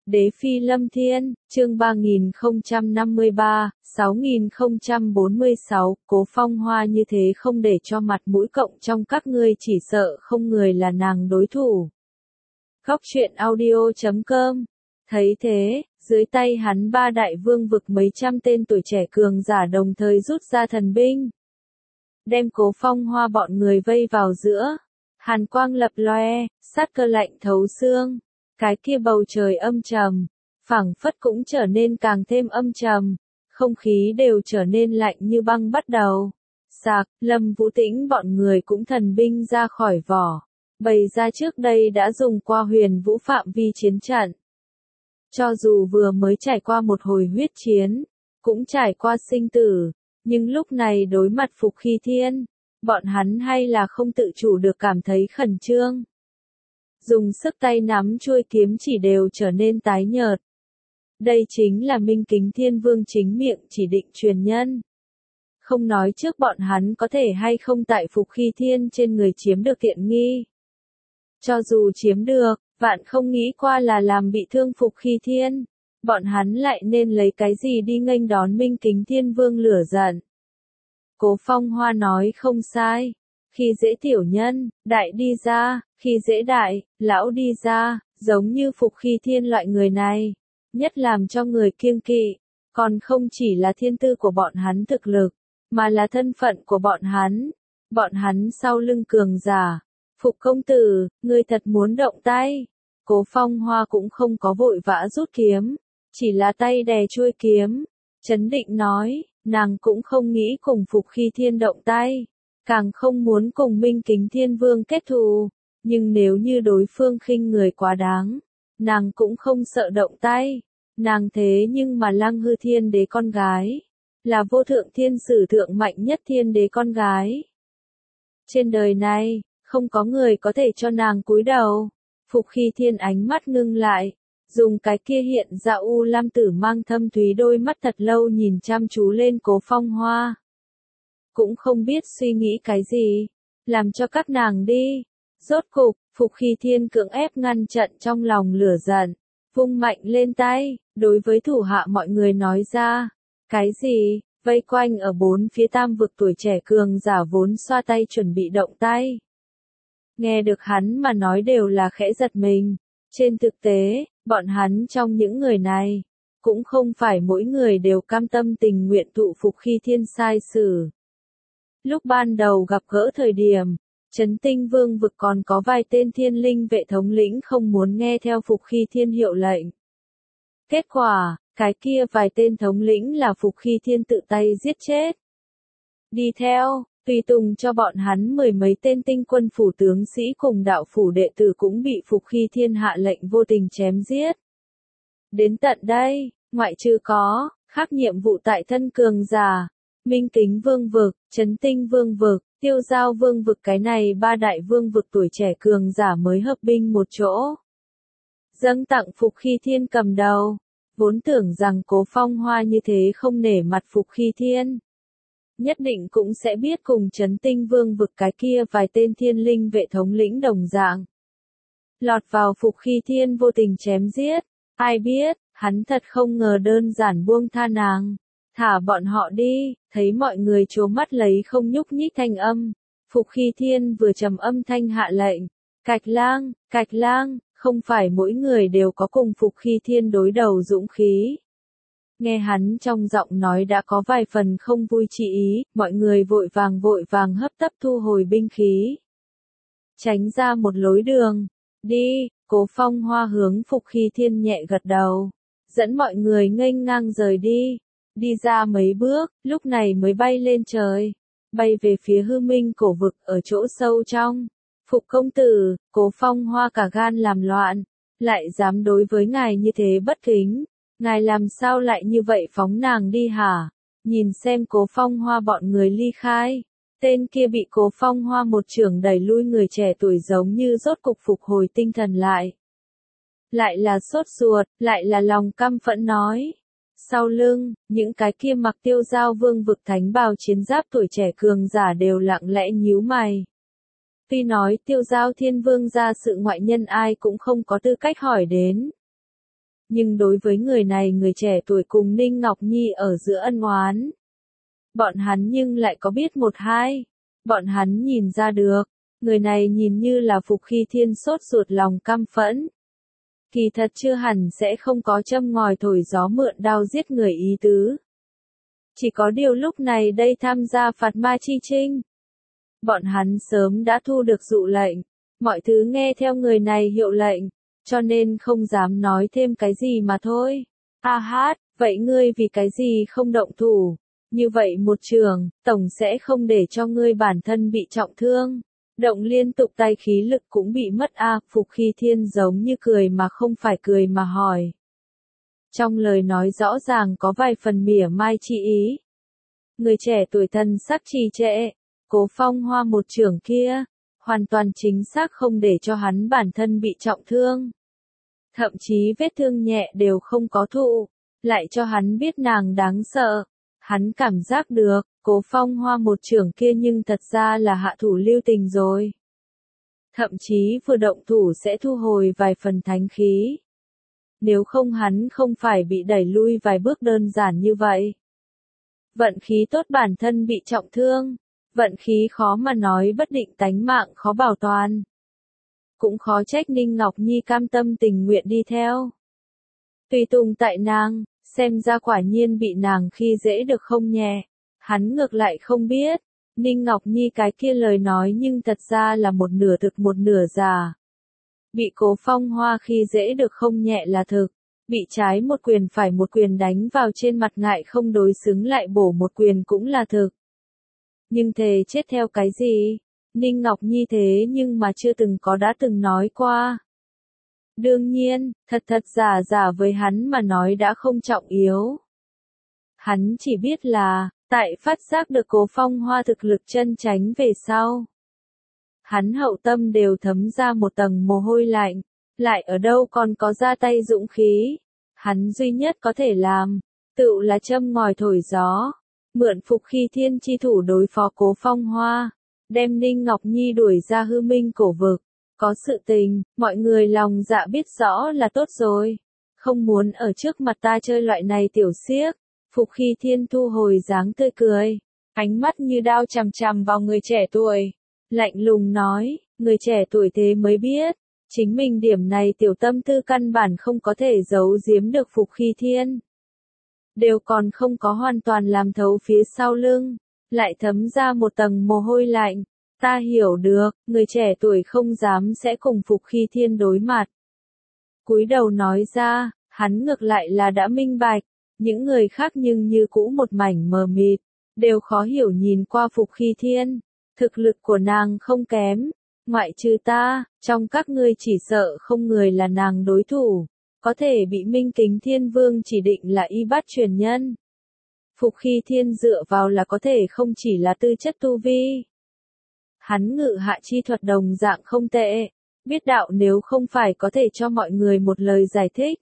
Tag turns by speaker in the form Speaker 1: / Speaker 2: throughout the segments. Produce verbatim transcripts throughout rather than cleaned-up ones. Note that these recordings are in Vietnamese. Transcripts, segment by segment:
Speaker 1: Đế Phi Lâm Thiên, chương ba nghìn không trăm năm mươi ba, sáu nghìn không trăm bốn mươi sáu, Cố Phong Hoa như thế không để cho mặt mũi cộng trong các ngươi chỉ sợ không người là nàng đối thủ. Góc truyện audio chấm com. Thấy thế, dưới tay hắn ba đại vương vực mấy trăm tên tuổi trẻ cường giả đồng thời rút ra thần binh. Đem Cố Phong Hoa bọn người vây vào giữa. Hàn quang lập loe, sát cơ lạnh thấu xương. Cái kia bầu trời âm trầm, phảng phất cũng trở nên càng thêm âm trầm, không khí đều trở nên lạnh như băng bắt đầu. Sạc, Lâm Vũ Tĩnh bọn người cũng thần binh ra khỏi vỏ, bày ra trước đây đã dùng qua huyền vũ phạm vi chiến trận. Cho dù vừa mới trải qua một hồi huyết chiến, cũng trải qua sinh tử, nhưng lúc này đối mặt Phục Hy Thiên, bọn hắn hay là không tự chủ được cảm thấy khẩn trương. Dùng sức tay nắm chuôi kiếm chỉ đều trở nên tái nhợt. Đây chính là Minh Kính Thiên Vương chính miệng chỉ định truyền nhân. Không nói trước bọn hắn có thể hay không tại Phục Hy Thiên trên người chiếm được tiện nghi. Cho dù chiếm được, vạn không nghĩ qua là làm bị thương Phục Hy Thiên, bọn hắn lại nên lấy cái gì đi nghênh đón Minh Kính Thiên Vương lửa giận. Cố Phong Hoa nói không sai. Khi dễ tiểu nhân, đại đi ra, khi dễ đại, lão đi ra, giống như Phục Hy Thiên loại người này, nhất làm cho người kiêng kỵ, còn không chỉ là thiên tư của bọn hắn thực lực, mà là thân phận của bọn hắn, bọn hắn sau lưng cường giả. Phục công tử, ngươi thật muốn động tay. Cố Phong Hoa cũng không có vội vã rút kiếm, chỉ là tay đè chuôi kiếm, trấn định nói, nàng cũng không nghĩ cùng Phục Hy Thiên động tay. Càng không muốn cùng Minh Kính Thiên Vương kết thù, nhưng nếu như đối phương khinh người quá đáng, nàng cũng không sợ động tay. Nàng thế nhưng mà Lăng Hư Thiên Đế con gái, là vô thượng thiên sử thượng mạnh nhất thiên đế con gái. Trên đời này, không có người có thể cho nàng cúi đầu. Phục Hy Thiên ánh mắt ngưng lại, dùng cái kia hiện ra u lam tử mang thâm thúy đôi mắt thật lâu nhìn chăm chú lên Cố Phong Hoa. Cũng không biết suy nghĩ cái gì, làm cho các nàng đi. Rốt cục, Phục Hy Thiên cưỡng ép ngăn chặn trong lòng lửa giận, vung mạnh lên tay, đối với thủ hạ mọi người nói ra, cái gì, vây quanh ở bốn phía tam vực tuổi trẻ cường giả vốn xoa tay chuẩn bị động tay. Nghe được hắn mà nói đều là khẽ giật mình, trên thực tế, bọn hắn trong những người này, cũng không phải mỗi người đều cam tâm tình nguyện thụ Phục Hy Thiên sai xử. Lúc ban đầu gặp gỡ thời điểm, Trấn Tinh Vương vực còn có vài tên thiên linh vệ thống lĩnh không muốn nghe theo Phục Hy Thiên hiệu lệnh. Kết quả, cái kia vài tên thống lĩnh là Phục Hy Thiên tự tay giết chết. Đi theo, tùy tùng cho bọn hắn mười mấy tên tinh quân phủ tướng sĩ cùng đạo phủ đệ tử cũng bị Phục Hy Thiên hạ lệnh vô tình chém giết. Đến tận đây, ngoại trừ có, khác nhiệm vụ tại thân cường giả. Minh Kính Vương vực, Trấn Tinh Vương vực, Tiêu Giao Vương vực cái này ba đại vương vực tuổi trẻ cường giả mới hợp binh một chỗ. Dâng tặng Phục Hy Thiên cầm đầu, vốn tưởng rằng Cố Phong Hoa như thế không nể mặt Phục Hy Thiên. Nhất định cũng sẽ biết cùng Trấn Tinh Vương vực cái kia vài tên thiên linh vệ thống lĩnh đồng dạng. Lọt vào Phục Hy Thiên vô tình chém giết, ai biết, hắn thật không ngờ đơn giản buông tha nàng. Thả bọn họ đi, thấy mọi người trố mắt lấy không nhúc nhích thanh âm. Phục Hy Thiên vừa trầm âm thanh hạ lệnh. Cạch Lang, Cạch Lang, không phải mỗi người đều có cùng Phục Hy Thiên đối đầu dũng khí. Nghe hắn trong giọng nói đã có vài phần không vui chi ý, mọi người vội vàng vội vàng hấp tấp thu hồi binh khí. Tránh ra một lối đường. Đi, Cố Phong Hoa hướng Phục Hy Thiên nhẹ gật đầu. Dẫn mọi người nghênh ngang rời đi. Đi ra mấy bước, lúc này mới bay lên trời, bay về phía hư minh cổ vực ở chỗ sâu trong. Phục công tử, Cố Phong Hoa cả gan làm loạn, lại dám đối với ngài như thế bất kính, ngài làm sao lại như vậy phóng nàng đi hả? Nhìn xem Cố Phong Hoa bọn người ly khai, tên kia bị Cố Phong Hoa một chưởng đẩy lui người trẻ tuổi giống như rốt cục phục hồi tinh thần lại. Lại là sốt ruột, lại là lòng căm phẫn nói. Sau lưng, những cái kia mặc Tiêu Giao Vương vực thánh bào chiến giáp tuổi trẻ cường giả đều lặng lẽ nhíu mày. Tuy nói Tiêu Giao Thiên Vương ra sự ngoại nhân ai cũng không có tư cách hỏi đến. Nhưng đối với người này người trẻ tuổi cùng Ninh Ngọc Nhi ở giữa ân oán, bọn hắn nhưng lại có biết một hai. Bọn hắn nhìn ra được, người này nhìn như là Phục Khi Thiên sốt ruột lòng căm phẫn. Kỳ thật chưa hẳn sẽ không có châm ngòi thổi gió mượn đao giết người ý tứ. Chỉ có điều lúc này đây tham gia phạt ma chi trinh. Bọn hắn sớm đã thu được dụ lệnh, mọi thứ nghe theo người này hiệu lệnh, cho nên không dám nói thêm cái gì mà thôi. A hát, vậy ngươi vì cái gì không động thủ? Như vậy một trường, tổng sẽ không để cho ngươi bản thân bị trọng thương. Động liên tục tay khí lực cũng bị mất a à, Phục Khi Thiên giống như cười mà không phải cười mà hỏi. Trong lời nói rõ ràng có vài phần mỉa mai chi ý. Người trẻ tuổi thân sắc trì trệ, Cố Phong Hoa một trưởng kia, hoàn toàn chính xác không để cho hắn bản thân bị trọng thương. Thậm chí vết thương nhẹ đều không có thụ, lại cho hắn biết nàng đáng sợ. Hắn cảm giác được, Cố Phong Hoa một trưởng kia nhưng thật ra là hạ thủ lưu tình rồi. Thậm chí vừa động thủ sẽ thu hồi vài phần thánh khí. Nếu không hắn không phải bị đẩy lui vài bước đơn giản như vậy. Vận khí tốt bản thân bị trọng thương, vận khí khó mà nói bất định tánh mạng khó bảo toàn. Cũng khó trách Ninh Ngọc Nhi cam tâm tình nguyện đi theo. Tùy tùng tại nàng, xem ra quả nhiên bị nàng khi dễ được không nhẹ. Hắn ngược lại không biết, Ninh Ngọc Nhi cái kia lời nói nhưng thật ra là một nửa thực một nửa giả. Bị Cố Phong Hoa khi dễ được không nhẹ là thực, bị trái một quyền phải một quyền đánh vào trên mặt ngại không đối xứng lại bổ một quyền cũng là thực. Nhưng thề chết theo cái gì? Ninh Ngọc Nhi thế nhưng mà chưa từng có đã từng nói qua. Đương nhiên, thật thật giả giả với hắn mà nói đã không trọng yếu. Hắn chỉ biết là, tại phát giác được Cố Phong Hoa thực lực chân chánh về sau. Hắn hậu tâm đều thấm ra một tầng mồ hôi lạnh, lại ở đâu còn có ra tay dũng khí. Hắn duy nhất có thể làm, tự là châm ngòi thổi gió, mượn Phục Khi Thiên chi thủ đối phó Cố Phong Hoa, đem Ninh Ngọc Nhi đuổi ra hư minh cổ vực. Có sự tình, mọi người lòng dạ biết rõ là tốt rồi. Không muốn ở trước mặt ta chơi loại này tiểu xiếc. Phục Khi Thiên thu hồi dáng tươi cười, ánh mắt như đao chằm chằm vào người trẻ tuổi. Lạnh lùng nói, người trẻ tuổi thế mới biết, chính mình điểm này tiểu tâm tư căn bản không có thể giấu giếm được Phục Khi Thiên. Đều còn không có hoàn toàn làm thấu phía sau lưng, lại thấm ra một tầng mồ hôi lạnh. Ta hiểu được, người trẻ tuổi không dám sẽ cùng Phục Khi Thiên đối mặt. Cúi đầu nói ra, hắn ngược lại là đã minh bạch, những người khác nhưng như cũ một mảnh mờ mịt, đều khó hiểu nhìn qua Phục Khi Thiên. Thực lực của nàng không kém, ngoại trừ ta, trong các ngươi chỉ sợ không người là nàng đối thủ, có thể bị Minh Kính Thiên Vương chỉ định là y bát truyền nhân. Phục Khi Thiên dựa vào là có thể không chỉ là tư chất tu vi. Hắn ngự hạ chi thuật đồng dạng không tệ, biết đạo nếu không phải có thể cho mọi người một lời giải thích.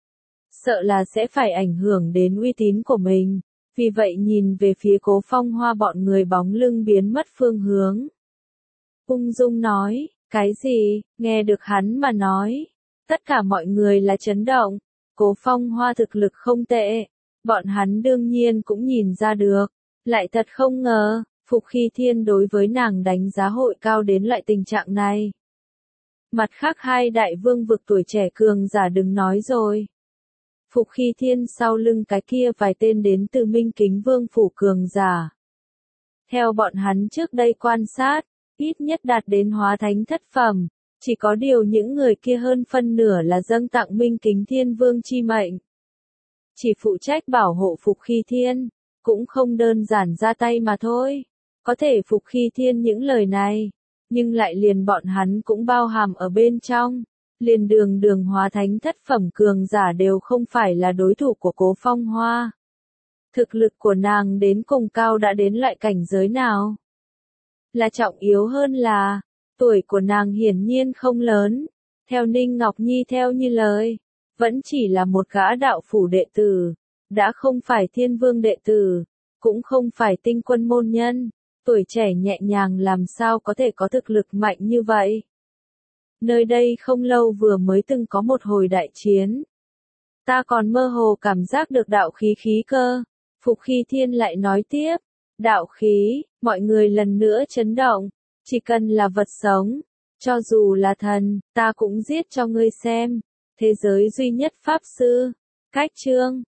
Speaker 1: Sợ là sẽ phải ảnh hưởng đến uy tín của mình, vì vậy nhìn về phía Cố Phong Hoa bọn người bóng lưng biến mất phương hướng. Ung dung nói, cái gì, nghe được hắn mà nói. Tất cả mọi người là chấn động, Cố Phong Hoa thực lực không tệ, bọn hắn đương nhiên cũng nhìn ra được, lại thật không ngờ. Phục Khi Thiên đối với nàng đánh giá hội cao đến loại tình trạng này. Mặt khác hai đại vương vực tuổi trẻ cường giả đừng nói rồi. Phục Khi Thiên sau lưng cái kia vài tên đến từ Minh Kính Vương phủ cường giả. Theo bọn hắn trước đây quan sát, ít nhất đạt đến hóa thánh thất phẩm, chỉ có điều những người kia hơn phân nửa là dâng tặng Minh Kính Thiên Vương chi mệnh. Chỉ phụ trách bảo hộ Phục Khi Thiên, cũng không đơn giản ra tay mà thôi. Có thể Phục Khi Thiên những lời này, nhưng lại liền bọn hắn cũng bao hàm ở bên trong, liền đường đường hóa thánh thất phẩm cường giả đều không phải là đối thủ của Cố Phong Hoa. Thực lực của nàng đến cùng cao đã đến loại cảnh giới nào? Là trọng yếu hơn là, tuổi của nàng hiển nhiên không lớn, theo Ninh Ngọc Nhi theo như lời, vẫn chỉ là một gã đạo phủ đệ tử, đã không phải thiên vương đệ tử, cũng không phải tinh quân môn nhân. Tuổi trẻ nhẹ nhàng làm sao có thể có thực lực mạnh như vậy. Nơi đây không lâu vừa mới từng có một hồi đại chiến. Ta còn mơ hồ cảm giác được đạo khí khí cơ. Phục Hy Thiên lại nói tiếp. Đạo khí, mọi người lần nữa chấn động. Chỉ cần là vật sống, cho dù là thần, ta cũng giết cho ngươi xem. Thế giới duy nhất pháp sư. Cách chương